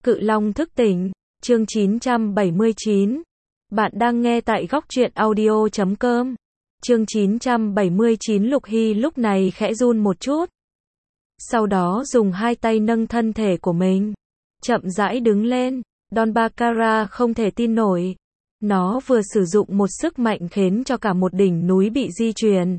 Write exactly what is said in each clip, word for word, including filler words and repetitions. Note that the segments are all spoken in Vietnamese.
Cự Long thức tỉnh, chương chín trăm bảy mươi chín. Bạn đang nghe tại góc truyện audio chấm com. Chương chín trăm bảy mươi chín. Lục Hy lúc này khẽ run một chút. Sau đó dùng hai tay nâng thân thể của mình, chậm rãi đứng lên. Don Baccarat không thể tin nổi. Nó vừa sử dụng một sức mạnh khiến cho cả một đỉnh núi bị di chuyển.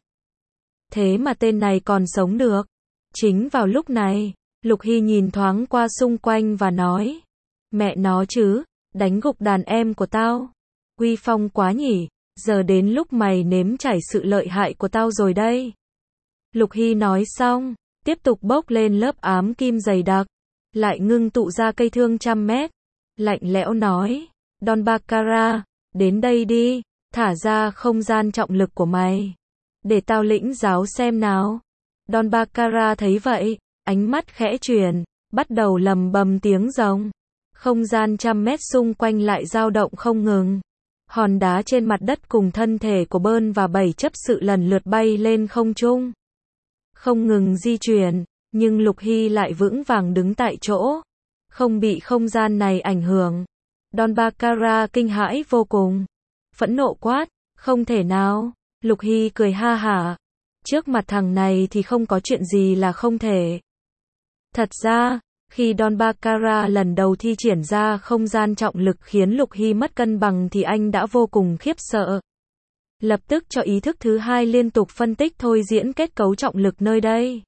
Thế mà tên này còn sống được. Chính vào lúc này, Lục Hy nhìn thoáng qua xung quanh và nói: Mẹ nó chứ, đánh gục đàn em của tao. Uy phong quá nhỉ, giờ đến lúc mày nếm trải sự lợi hại của tao rồi đây. Lục Hy nói xong, tiếp tục bốc lên lớp ám kim dày đặc, lại ngưng tụ ra cây thương trăm mét. Lạnh lẽo nói: Don Baccarat, đến đây đi, thả ra không gian trọng lực của mày, để tao lĩnh giáo xem nào. Don Baccarat thấy vậy, ánh mắt khẽ chuyển, bắt đầu lầm bầm tiếng rồng. Không gian trăm mét xung quanh lại dao động không ngừng. Hòn đá trên mặt đất cùng thân thể của Bơn và Bảy chấp sự lần lượt bay lên không trung, không ngừng di chuyển, nhưng Lục Hy lại vững vàng đứng tại chỗ, không bị không gian này ảnh hưởng. Don Baccarat kinh hãi vô cùng, phẫn nộ quát: Không thể nào. Lục Hy cười ha hả. Trước mặt thằng này thì không có chuyện gì là không thể. Thật ra, khi Don Baccarat lần đầu thi triển ra không gian trọng lực khiến Lục Hy mất cân bằng thì anh đã vô cùng khiếp sợ. Lập tức cho ý thức thứ hai liên tục phân tích thôi diễn kết cấu trọng lực nơi đây.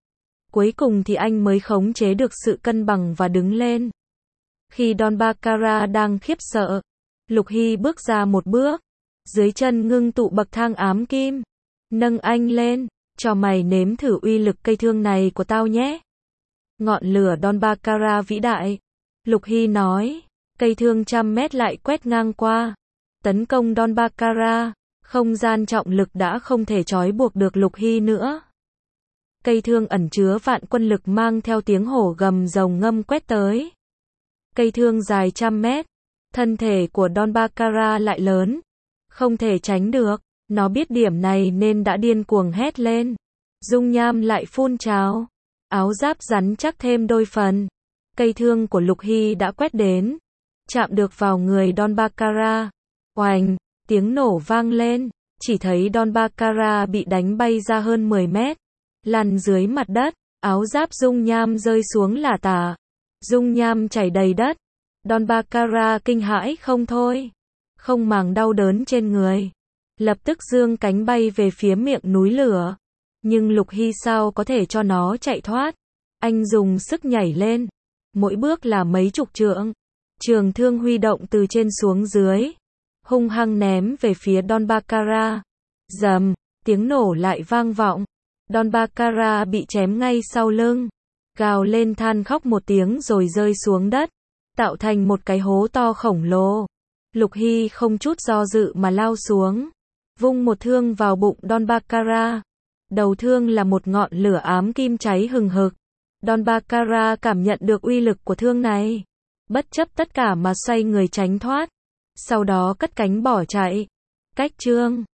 Cuối cùng thì anh mới khống chế được sự cân bằng và đứng lên. Khi Don Baccarat đang khiếp sợ, Lục Hy bước ra một bước, dưới chân ngưng tụ bậc thang ám kim. Nâng anh lên, cho mày nếm thử uy lực cây thương này của tao nhé. Ngọn lửa Don Baccarat vĩ đại, Lục Hy nói. Cây thương trăm mét lại quét ngang qua, tấn công Don Baccarat. Không gian trọng lực đã không thể trói buộc được Lục Hy nữa. Cây thương ẩn chứa vạn quân lực mang theo tiếng hổ gầm rồng ngâm quét tới. Cây thương dài trăm mét, thân thể của Don Baccarat lại lớn, không thể tránh được. Nó biết điểm này nên đã điên cuồng hét lên. Dung nham lại phun trào, áo giáp rắn chắc thêm đôi phần. Cây thương của Lục Hy đã quét đến, chạm được vào người Don Baccarat. Oành, tiếng nổ vang lên, chỉ thấy Don Baccarat bị đánh bay ra hơn mười mét, lăn dưới mặt đất, áo giáp dung nham rơi xuống lả tả. Dung nham chảy đầy đất. Don Baccarat kinh hãi không thôi, không màng đau đớn trên người, lập tức giương cánh bay về phía miệng núi lửa. Nhưng Lục Hy sao có thể cho nó chạy thoát. Anh dùng sức nhảy lên, mỗi bước là mấy chục trượng. Trường thương huy động từ trên xuống dưới, hung hăng ném về phía Don Baccarat. Rầm, tiếng nổ lại vang vọng. Don Baccarat bị chém ngay sau lưng, gào lên than khóc một tiếng rồi rơi xuống đất, tạo thành một cái hố to khổng lồ. Lục Hy không chút do dự mà lao xuống, vung một thương vào bụng Don Baccarat. Đầu thương là một ngọn lửa ám kim cháy hừng hực. Don Baccarat cảm nhận được uy lực của thương này, bất chấp tất cả mà xoay người tránh thoát, sau đó cất cánh bỏ chạy. Cách chương